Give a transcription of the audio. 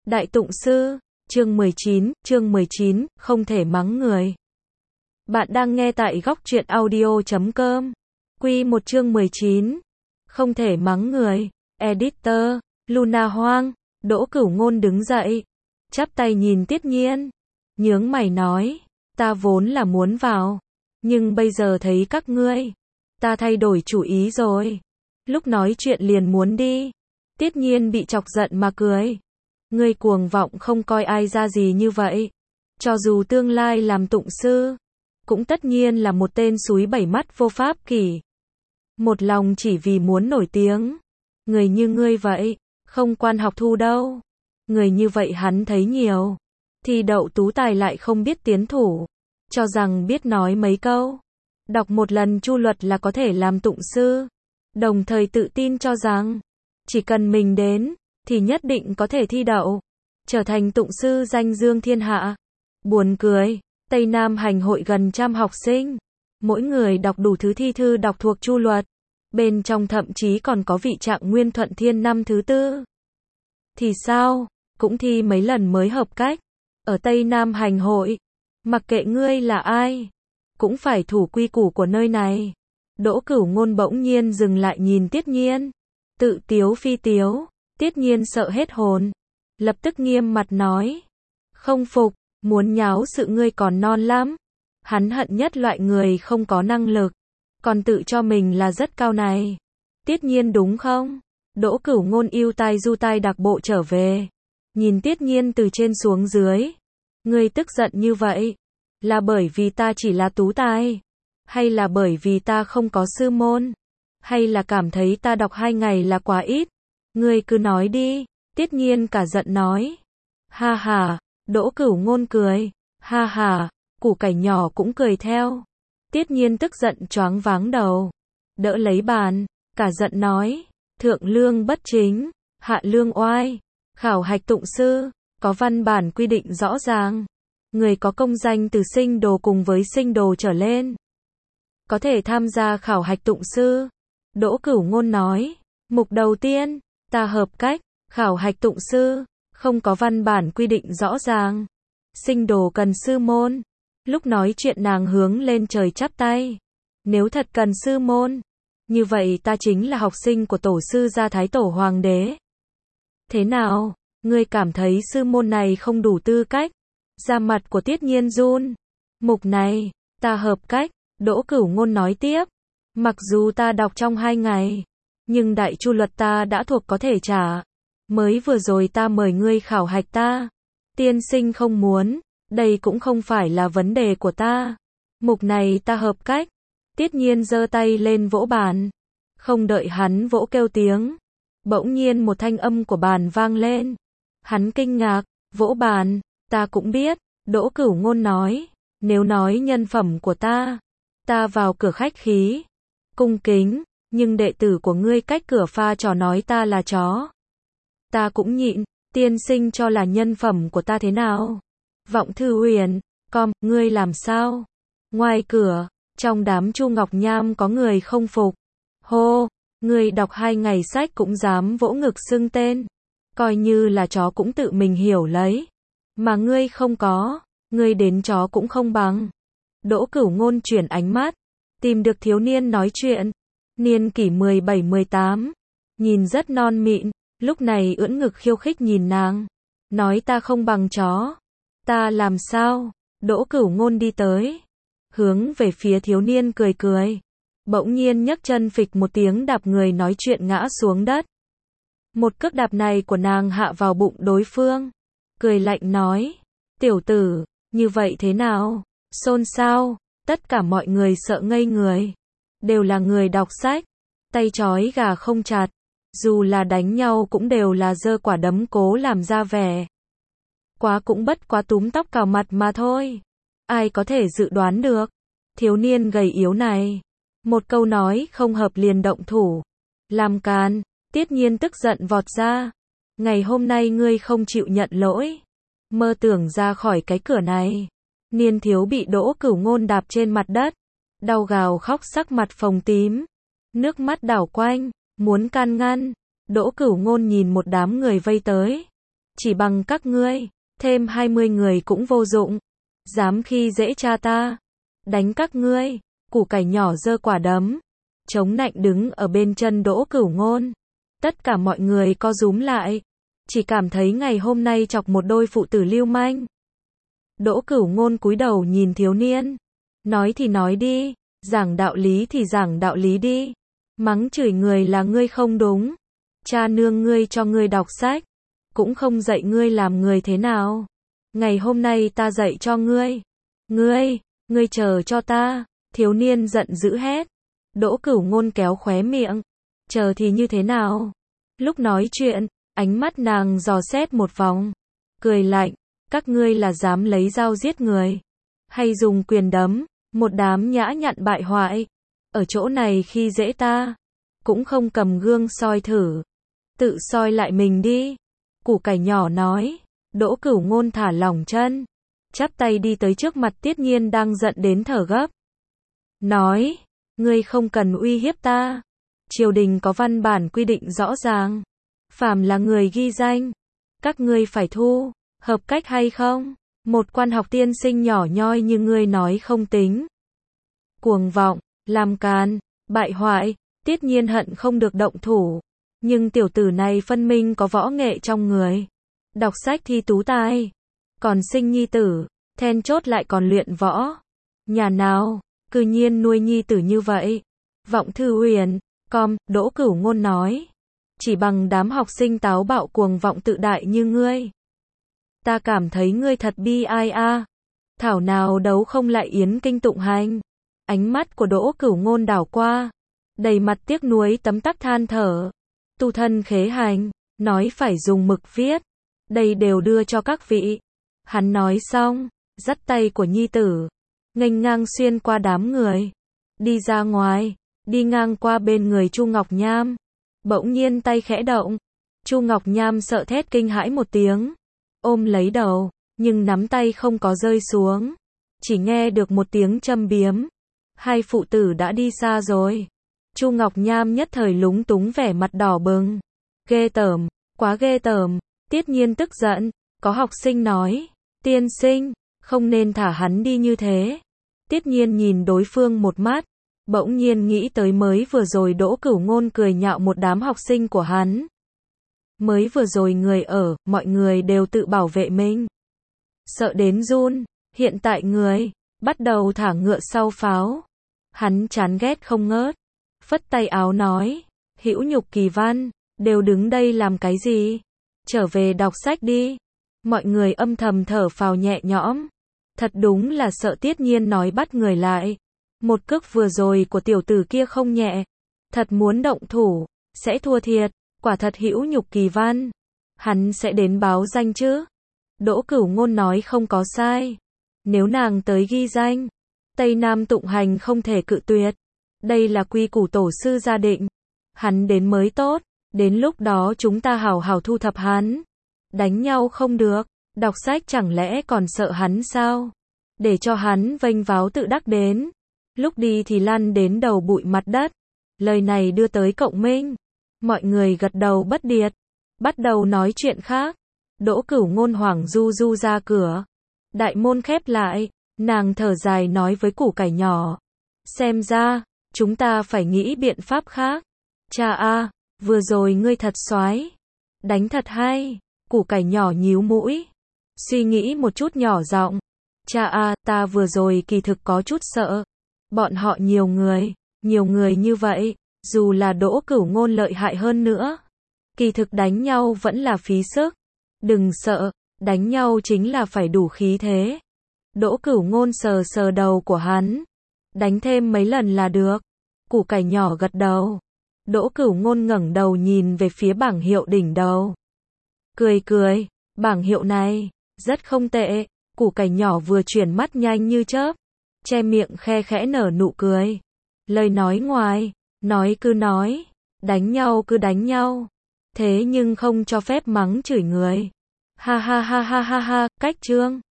Đại Tụng Sư, chương 19, không thể mắng người. Bạn đang nghe tại góc truyện audio.com. Quy 1 chương 19, không thể mắng người. Editor, Luna Hoang. Đỗ Cửu Ngôn đứng dậy, chắp tay nhìn Tiết Nhiên, nhướng mày nói, ta vốn là muốn vào, nhưng bây giờ thấy các ngươi, ta thay đổi chủ ý rồi. Lúc nói chuyện liền muốn đi. Tiết Nhiên bị chọc giận mà cười. Ngươi cuồng vọng không coi ai ra gì như vậy. Cho dù tương lai làm tụng sư, cũng tất nhiên là một tên súi bảy mắt vô pháp kỷ. Một lòng chỉ vì muốn nổi tiếng. Người như ngươi vậy, không quan học thu đâu. Người như vậy hắn thấy nhiều. Thi đậu tú tài lại không biết tiến thủ. Cho rằng biết nói mấy câu. Đọc một lần chu luật là có thể làm tụng sư. Đồng thời tự tin cho rằng, chỉ cần mình đến, thì nhất định có thể thi đậu. Trở thành tụng sư danh dương thiên hạ. Buồn cười, Tây Nam hành hội gần trăm học sinh. Mỗi người đọc đủ thứ thi thư đọc thuộc chu luật. Bên trong thậm chí còn có vị Trạng Nguyên Thuận Thiên năm thứ tư. Thì sao, cũng thi mấy lần mới hợp cách. Ở Tây Nam hành hội, mặc kệ ngươi là ai, cũng phải thủ quy củ của nơi này. Đỗ Cửu Ngôn bỗng nhiên dừng lại nhìn Tiết Nhiên. Tự tiếu phi tiếu, Tiết Nhiên sợ hết hồn. Lập tức nghiêm mặt nói. Không phục, muốn nháo sự ngươi còn non lắm. Hắn hận nhất loại người không có năng lực, còn tự cho mình là rất cao này. Tiết Nhiên đúng không? Đỗ Cửu Ngôn ưu tai du tai đặc bộ trở về. Nhìn Tiết Nhiên từ trên xuống dưới. Ngươi tức giận như vậy, là bởi vì ta chỉ là tú tài? Hay là bởi vì ta không có sư môn? Hay là cảm thấy ta đọc 2 ngày là quá ít? Ngươi cứ nói đi. Tiết Nhiên cả giận nói. Ha ha, Đỗ Cửu Ngôn cười. Ha ha, củ cải nhỏ cũng cười theo. Tiết Nhiên tức giận choáng váng đầu. Đỡ lấy bàn, cả giận nói. Thượng lương bất chính, hạ lương oai. Khảo hạch tụng sư, có văn bản quy định rõ ràng. Người có công danh từ sinh đồ cùng với sinh đồ trở lên, có thể tham gia khảo hạch tụng sư. Đỗ Cửu Ngôn nói. Mục đầu tiên, ta hợp cách. Khảo hạch tụng sư, không có văn bản quy định rõ ràng. Sinh đồ cần sư môn. Lúc nói chuyện nàng hướng lên trời chắp tay. Nếu thật cần sư môn, như vậy ta chính là học sinh của tổ sư gia Thái Tổ Hoàng đế. Thế nào, ngươi cảm thấy sư môn này không đủ tư cách? Da mặt của Tiết Nhiên run. Mục này, ta hợp cách. Đỗ Cửu Ngôn nói tiếp. Mặc dù ta đọc trong 2 ngày, nhưng đại chu luật ta đã thuộc có thể trả. Mới vừa rồi ta mời ngươi khảo hạch ta. Tiên sinh không muốn, đây cũng không phải là vấn đề của ta. Mục này ta hợp cách. Tiết Nhiên giơ tay lên vỗ bàn. Không đợi hắn vỗ kêu tiếng, bỗng nhiên một thanh âm của bàn vang lên. Hắn kinh ngạc, vỗ bàn. Ta cũng biết. Đỗ Cửu Ngôn nói. Nếu nói nhân phẩm của ta vào cửa khách khí, cung kính, nhưng đệ tử của ngươi cách cửa pha trò nói ta là chó, ta cũng nhịn. Tiên sinh cho là nhân phẩm của ta thế nào? Vọng Thư Huyền, ngươi làm sao? Ngoài cửa, trong đám Chu Ngọc Nham có người không phục. Hô, ngươi đọc 2 ngày sách cũng dám vỗ ngực xưng tên. Coi như là chó cũng tự mình hiểu lấy. Mà ngươi không có, ngươi đến chó cũng không bằng. Đỗ Cửu Ngôn chuyển ánh mắt, tìm được thiếu niên nói chuyện. Niên kỷ 17-18, nhìn rất non mịn, lúc này ưỡn ngực khiêu khích nhìn nàng. Nói ta không bằng chó. Ta làm sao? Đỗ Cửu Ngôn đi tới, hướng về phía thiếu niên cười cười. Bỗng nhiên nhấc chân phịch một tiếng đạp người nói chuyện ngã xuống đất. Một cước đạp này của nàng hạ vào bụng đối phương. Cười lạnh nói. Tiểu tử, như vậy thế nào? Xôn xao, tất cả mọi người sợ ngây người. Đều là người đọc sách, tay trói gà không chặt. Dù là đánh nhau cũng đều là giơ quả đấm cố làm ra vẻ. Quá cũng bất quá túm tóc cào mặt mà thôi. Ai có thể dự đoán được? Thiếu niên gầy yếu này, một câu nói không hợp liền động thủ. Làm càn. Tiết Nhiên tức giận vọt ra. Ngày hôm nay ngươi không chịu nhận lỗi, mơ tưởng ra khỏi cái cửa này. Niên thiếu bị Đỗ Cửu Ngôn đạp trên mặt đất, đau gào khóc sắc mặt phồng tím, nước mắt đảo quanh, muốn can ngăn. Đỗ Cửu Ngôn nhìn một đám người vây tới, chỉ bằng các ngươi, thêm 20 người cũng vô dụng. Dám khi dễ cha ta, đánh các ngươi. Củ cải nhỏ giơ quả đấm, chống nạnh đứng ở bên chân Đỗ Cửu Ngôn. Tất cả mọi người co rúm lại, chỉ cảm thấy ngày hôm nay chọc một đôi phụ tử lưu manh. Đỗ Cửu Ngôn cúi đầu nhìn thiếu niên, nói thì nói đi, giảng đạo lý thì giảng đạo lý đi. Mắng chửi người là ngươi không đúng. Cha nương ngươi cho ngươi đọc sách, cũng không dạy ngươi làm người thế nào. Ngày hôm nay ta dạy cho ngươi. Ngươi chờ cho ta. Thiếu niên giận dữ hét. Đỗ Cửu Ngôn kéo khóe miệng. Chờ thì như thế nào? Lúc nói chuyện, ánh mắt nàng dò xét một vòng, cười lạnh, các ngươi là dám lấy dao giết người, hay dùng quyền đấm, một đám nhã nhặn bại hoại, ở chỗ này khi dễ ta, cũng không cầm gương soi thử, tự soi lại mình đi. Củ cải nhỏ nói. Đỗ Cửu Ngôn thả lỏng chân, chắp tay đi tới trước mặt Tiết Nhiên đang giận đến thở gấp. Nói, ngươi không cần uy hiếp ta. Triều đình có văn bản quy định rõ ràng. Phàm là người ghi danh, các ngươi phải thu, hợp cách hay không? Một quan học tiên sinh nhỏ nhoi như ngươi nói không tính. Cuồng vọng, làm càn, bại hoại, Tiết Nhiên hận không được động thủ. Nhưng tiểu tử này phân minh có võ nghệ trong người. Đọc sách thi tú tài, còn sinh nhi tử, then chốt lại còn luyện võ. Nhà nào, cư nhiên nuôi nhi tử như vậy. Vọng Thư Huyền, Đỗ Cửu Ngôn nói. Chỉ bằng đám học sinh táo bạo cuồng vọng tự đại như ngươi. Ta cảm thấy ngươi thật bi ai a. Thảo nào đấu không lại yến kinh tụng hành. Ánh mắt của Đỗ Cửu Ngôn đảo qua, đầy mặt tiếc nuối tấm tắc than thở. Tu thân khế hành, nói phải dùng mực viết. Đây đều đưa cho các vị. Hắn nói xong, dắt tay của nhi tử, nghênh ngang xuyên qua đám người, đi ra ngoài, đi ngang qua bên người Chu Ngọc Nham. Bỗng nhiên tay khẽ động, Chu Ngọc Nham sợ thét kinh hãi một tiếng, ôm lấy đầu, nhưng nắm tay không có rơi xuống, chỉ nghe được một tiếng châm biếm. Hai phụ tử đã đi xa rồi. Chu Ngọc Nham nhất thời lúng túng vẻ mặt đỏ bừng. Ghê tởm, quá ghê tởm. Tiết Nhiên tức giận, có học sinh nói, tiên sinh, không nên thả hắn đi như thế. Tiết Nhiên nhìn đối phương một mắt, bỗng nhiên nghĩ tới mới vừa rồi Đỗ Cửu Ngôn cười nhạo một đám học sinh của hắn. Mới vừa rồi mọi người đều tự bảo vệ mình. Sợ đến run, hiện tại người, bắt đầu thả ngựa sau pháo. Hắn chán ghét không ngớt, phất tay áo nói, Hữu Nhục Kỳ Văn, đều đứng đây làm cái gì? Trở về đọc sách đi. Mọi người âm thầm thở phào nhẹ nhõm. Thật đúng là sợ Tiết Nhiên nói bắt người lại. Một cước vừa rồi của tiểu tử kia không nhẹ. Thật muốn động thủ, sẽ thua thiệt. Quả thật Hữu Nhục Kỳ Văn. Hắn sẽ đến báo danh chứ? Đỗ Cửu Ngôn nói không có sai. Nếu nàng tới ghi danh, Tây Nam tụng hành không thể cự tuyệt. Đây là quy củ tổ sư gia định. Hắn đến mới tốt. Đến lúc đó chúng ta hảo hảo thu thập hắn. Đánh nhau không được, đọc sách chẳng lẽ còn sợ hắn sao? Để cho hắn vênh váo tự đắc đến. Lúc đi thì lăn đến đầu bụi mặt đất. Lời này đưa tới Cộng Minh. Mọi người gật đầu bất điệt, bắt đầu nói chuyện khác. Đỗ Cửu Ngôn hoảng du du ra cửa. Đại môn khép lại, nàng thở dài nói với củ cải nhỏ. Xem ra, chúng ta phải nghĩ biện pháp khác. Cha a, vừa rồi ngươi thật soái, đánh thật hay. Củ cải nhỏ nhíu mũi, suy nghĩ một chút nhỏ giọng. Cha a, ta vừa rồi kỳ thực có chút sợ. Bọn họ nhiều người như vậy, dù là Đỗ Cửu Ngôn lợi hại hơn nữa, kỳ thực đánh nhau vẫn là phí sức. Đừng sợ, đánh nhau chính là phải đủ khí thế. Đỗ Cửu Ngôn sờ sờ đầu của hắn. Đánh thêm mấy lần là được. Củ cải nhỏ gật đầu. Đỗ Cửu Ngôn ngẩng đầu nhìn về phía bảng hiệu đỉnh đầu. Cười, bảng hiệu này, rất không tệ. Củ cải nhỏ vừa chuyển mắt nhanh như chớp, che miệng khe khẽ nở nụ cười. Lời nói ngoài, nói cứ nói, đánh nhau cứ đánh nhau. Thế nhưng không cho phép mắng chửi người. Ha ha ha ha ha ha, cách chương.